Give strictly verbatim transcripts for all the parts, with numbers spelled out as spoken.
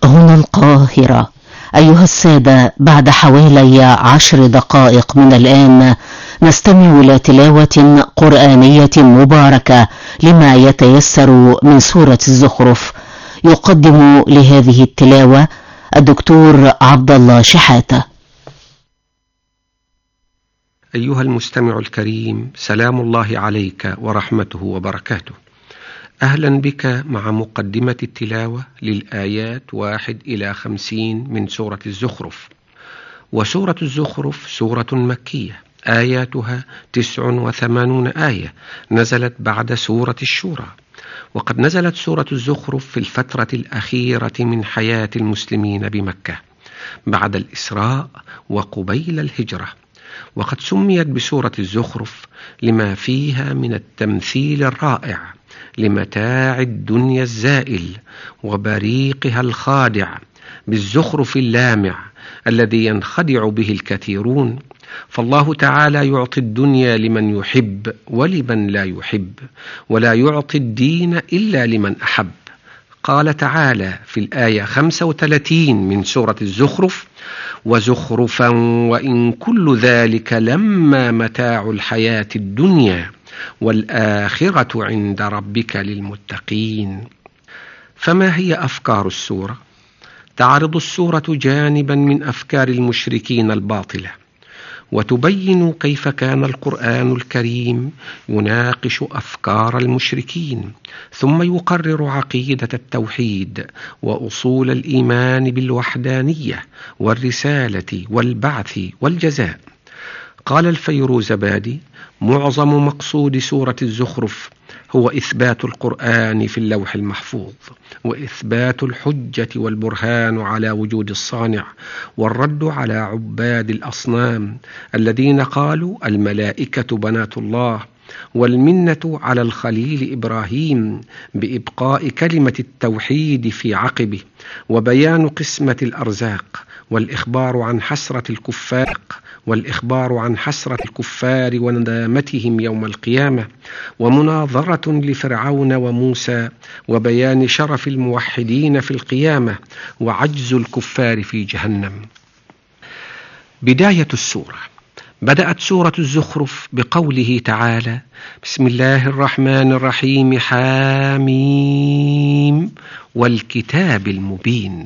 هنا القاهرة. أيها السادة، بعد حوالي عشر دقائق من الآن نستمع إلى تلاوة قرآنية مباركة لما يتيسر من سورة الزخرف. يقدم لهذه التلاوة الدكتور عبد الله شحاتة. أيها المستمع الكريم، سلام الله عليك ورحمته وبركاته. أهلا بك مع مقدمة التلاوة للآيات واحد إلى خمسين من سورة الزخرف. وسورة الزخرف سورة مكية، آياتها تسع وثمانون آية، نزلت بعد سورة الشورى. وقد نزلت سورة الزخرف في الفترة الأخيرة من حياة المسلمين بمكة بعد الإسراء وقبيل الهجرة. وقد سميت بسورة الزخرف لما فيها من التمثيل الرائع لمتاع الدنيا الزائل وبريقها الخادع بالزخرف اللامع الذي ينخدع به الكثيرون. فالله تعالى يعطي الدنيا لمن يحب ولمن لا يحب، ولا يعطي الدين إلا لمن أحب. قال تعالى في الآية خمسة وثلاثين من سورة الزخرف: وزخرفا وإن كل ذلك لما متاع الحياة الدنيا والآخرة عند ربك للمتقين. فما هي أفكار السورة؟ تعرض السورة جانبا من أفكار المشركين الباطلة، وتبين كيف كان القرآن الكريم يناقش أفكار المشركين، ثم يقرر عقيدة التوحيد وأصول الإيمان بالوحدانية والرسالة والبعث والجزاء. قال الفيروزبادي: معظم مقصود سورة الزخرف هو إثبات القرآن في اللوح المحفوظ، وإثبات الحجة والبرهان على وجود الصانع، والرد على عباد الأصنام الذين قالوا الملائكة بنات الله، والمنة على الخليل إبراهيم بإبقاء كلمة التوحيد في عقبه، وبيان قسمة الأرزاق، والإخبار عن حسرة الكفار والإخبار عن حسرة الكفار وندامتهم يوم القيامة، ومناظرة لفرعون وموسى، وبيان شرف الموحدين في القيامة وعجز الكفار في جهنم. بداية السورة. بدأت سورة الزخرف بقوله تعالى: بسم الله الرحمن الرحيم، حاميم والكتاب المبين.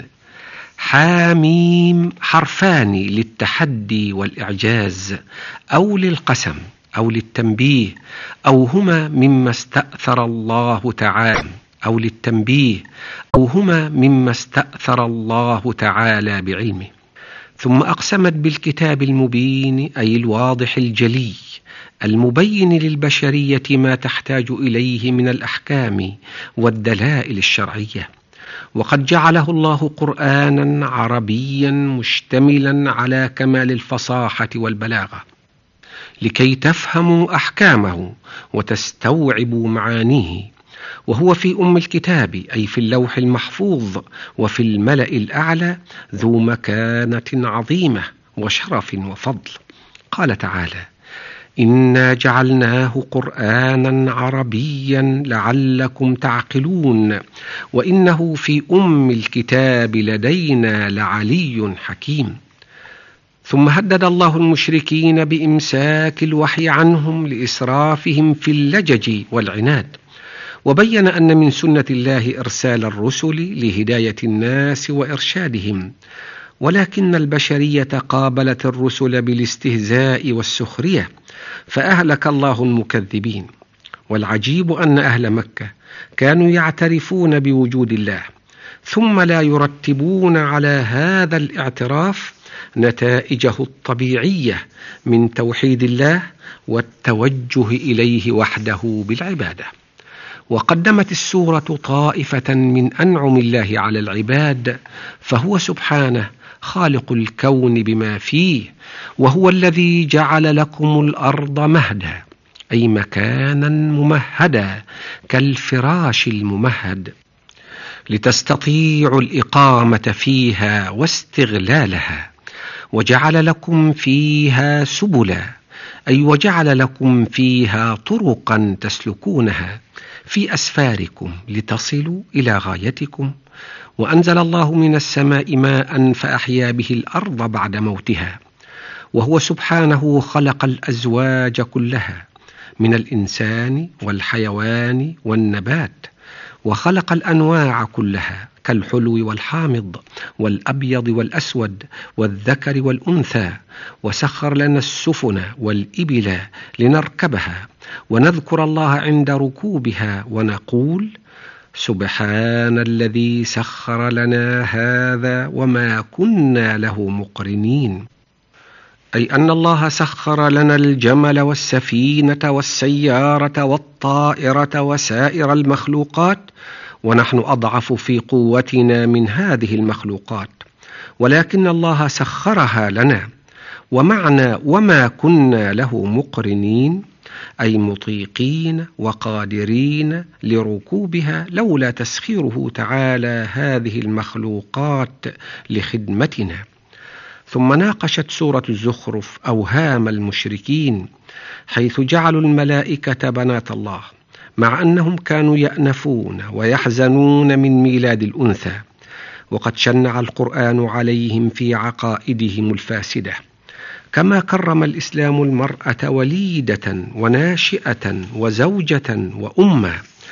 حاميم حرفان للتحدي والإعجاز أو للقسم أو للتنبيه، أو هما مما استأثر الله تعالى أو للتنبيه أو هما مما استأثر الله تعالى بعلمه. ثم أقسمت بالكتاب المبين، أي الواضح الجلي المبين للبشرية ما تحتاج إليه من الأحكام والدلائل الشرعية. وقد جعله الله قرآنا عربيا مشتملا على كمال الفصاحة والبلاغة، لكي تفهموا أحكامه وتستوعبوا معانيه. وهو في أم الكتاب، أي في اللوح المحفوظ وفي الملأ الأعلى، ذو مكانة عظيمة وشرف وفضل. قال تعالى: إنا جعلناه قرآنا عربيا لعلكم تعقلون وإنه في أم الكتاب لدينا لعلي حكيم. ثم هدد الله المشركين بإمساك الوحي عنهم لإسرافهم في اللجج والعناد، وبين أن من سنة الله إرسال الرسل لهداية الناس وإرشادهم، ولكن البشرية قابلت الرسل بالاستهزاء والسخرية، فأهلك الله المكذبين. والعجيب أن أهل مكة كانوا يعترفون بوجود الله، ثم لا يرتبون على هذا الاعتراف نتائجه الطبيعية من توحيد الله والتوجه إليه وحده بالعبادة. وقدمت السورة طائفة من أنعم الله على العباد، فهو سبحانه خالق الكون بما فيه، وهو الذي جعل لكم الأرض مهدا، أي مكانا ممهدا كالفراش الممهد، لتستطيعوا الإقامة فيها واستغلالها. وجعل لكم فيها سبلا، أي وجعل لكم فيها طرقا تسلكونها في أسفاركم لتصلوا إلى غايتكم، وأنزل الله من السماء ماء فأحيا به الأرض بعد موتها. وهو سبحانه خلق الأزواج كلها من الإنسان والحيوان والنبات، وخلق الأنواع كلها كالحلو والحامض والأبيض والأسود والذكر والأنثى، وسخر لنا السفن والإبل لنركبها ونذكر الله عند ركوبها ونقول: سبحان الذي سخر لنا هذا وما كنا له مقرنين. أي أن الله سخر لنا الجمل والسفينة والسيارة والطائرة وسائر المخلوقات، ونحن أضعف في قوتنا من هذه المخلوقات، ولكن الله سخرها لنا. ومعنى وما كنا له مقرنين أي مطيقين وقادرين لركوبها لولا تسخيره تعالى هذه المخلوقات لخدمتنا. ثم ناقشت سورة الزخرف أوهام المشركين، حيث جعلوا الملائكة بنات الله، مع أنهم كانوا يأنفون ويحزنون من ميلاد الأنثى، وقد شنع القرآن عليهم في عقائدهم الفاسدة. كما كرم الإسلام المرأة وليدة وناشئة وزوجة وأمة،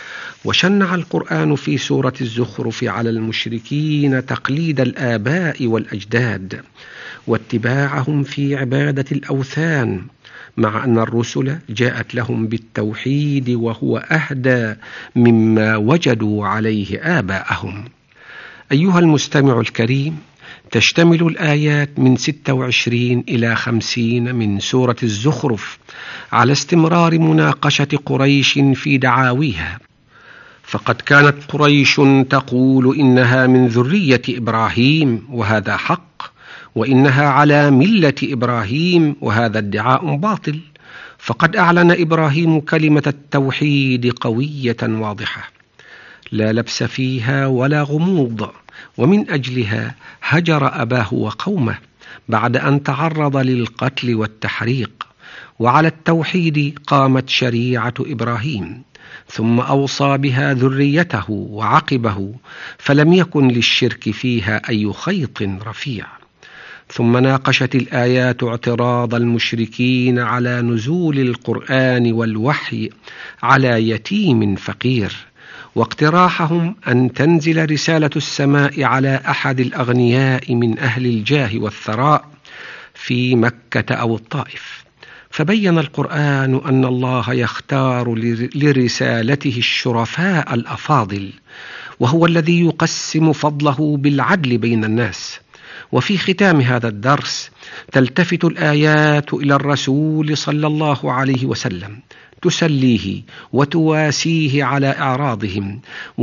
وشنع القرآن في سورة الزخرف على المشركين تقليد الآباء والأجداد واتباعهم في عبادة الأوثان، مع أن الرسل جاءت لهم بالتوحيد وهو أهدى مما وجدوا عليه آباءهم. أيها المستمع الكريم، تشتمل الآيات من ستة وعشرين إلى خمسين من سورة الزخرف على استمرار مناقشة قريش في دعاويها، فقد كانت قريش تقول إنها من ذرية إبراهيم وهذا حق، وإنها على ملة إبراهيم وهذا ادعاء باطل، فقد أعلن إبراهيم كلمة التوحيد قوية واضحة لا لبس فيها ولا غموض، ومن أجلها هجر أباه وقومه بعد أن تعرض للقتل والتحريق. وعلى التوحيد قامت شريعة إبراهيم، ثم أوصى بها ذريته وعقبه، فلم يكن للشرك فيها أي خيط رفيع. ثم ناقشت الآيات اعتراض المشركين على نزول القرآن والوحي على يتيم فقير، واقتراحهم أن تنزل رسالة السماء على أحد الأغنياء من أهل الجاه والثراء في مكة أو الطائف. فبين القرآن أن الله يختار لرسالته الشرفاء الأفاضل، وهو الذي يقسم فضله بالعدل بين الناس. وفي ختام هذا الدرس تلتفت الآيات إلى الرسول صلى الله عليه وسلم، تسليه وتواسيه على أعراضهم،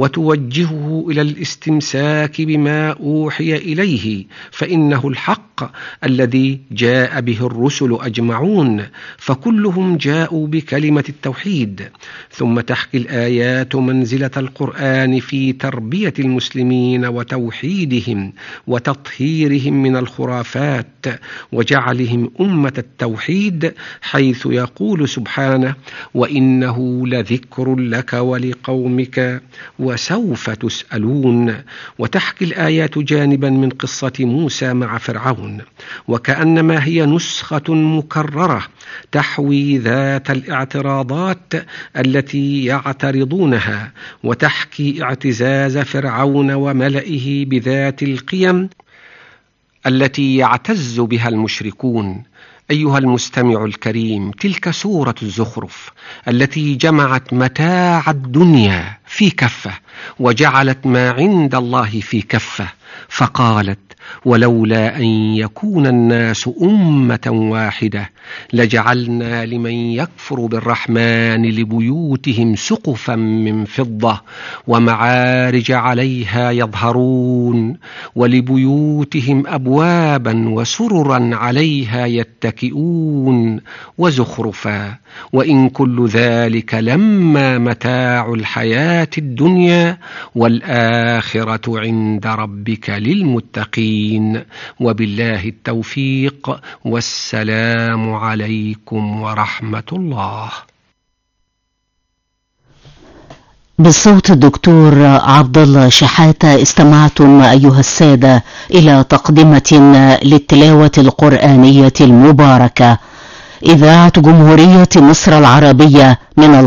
وتوجهه إلى الاستمساك بما أوحي إليه، فإنه الحق الذي جاء به الرسل أجمعون، فكلهم جاءوا بكلمة التوحيد. ثم تحكي الآيات منزلة القرآن في تربية المسلمين وتوحيدهم وتطهيرهم من الخرافات وجعلهم أمة التوحيد، حيث يقول سبحانه: وإنه لذكر لك ولقومك وسوف تسألون. وتحكي الآيات جانبا من قصة موسى مع فرعون، وكأنما هي نسخة مكررة تحوي ذات الاعتراضات التي يعترضونها، وتحكي اعتزاز فرعون وملئه بذات القيم التي يعتز بها المشركون. أيها المستمع الكريم، تلك سورة الزخرف التي جمعت متاع الدنيا في كفة وجعلت ما عند الله في كفة، فقالت: ولولا أن يكون الناس أمة واحدة لجعلنا لمن يكفر بالرحمن لبيوتهم سقفا من فضة ومعارج عليها يظهرون ولبيوتهم أبوابا وسررا عليها يتكئون وزخرفا وإن كل ذلك لما متاع الحياة الدنيا والآخرة عند ربك للمتقين. وبالله التوفيق، والسلام عليكم ورحمة الله. بالصوت الدكتور عبد الله شحاتة. استمعتم أيها السادة إلى تقدمة للتلاوة القرآنية المباركة. إذاعة جمهورية مصر العربية من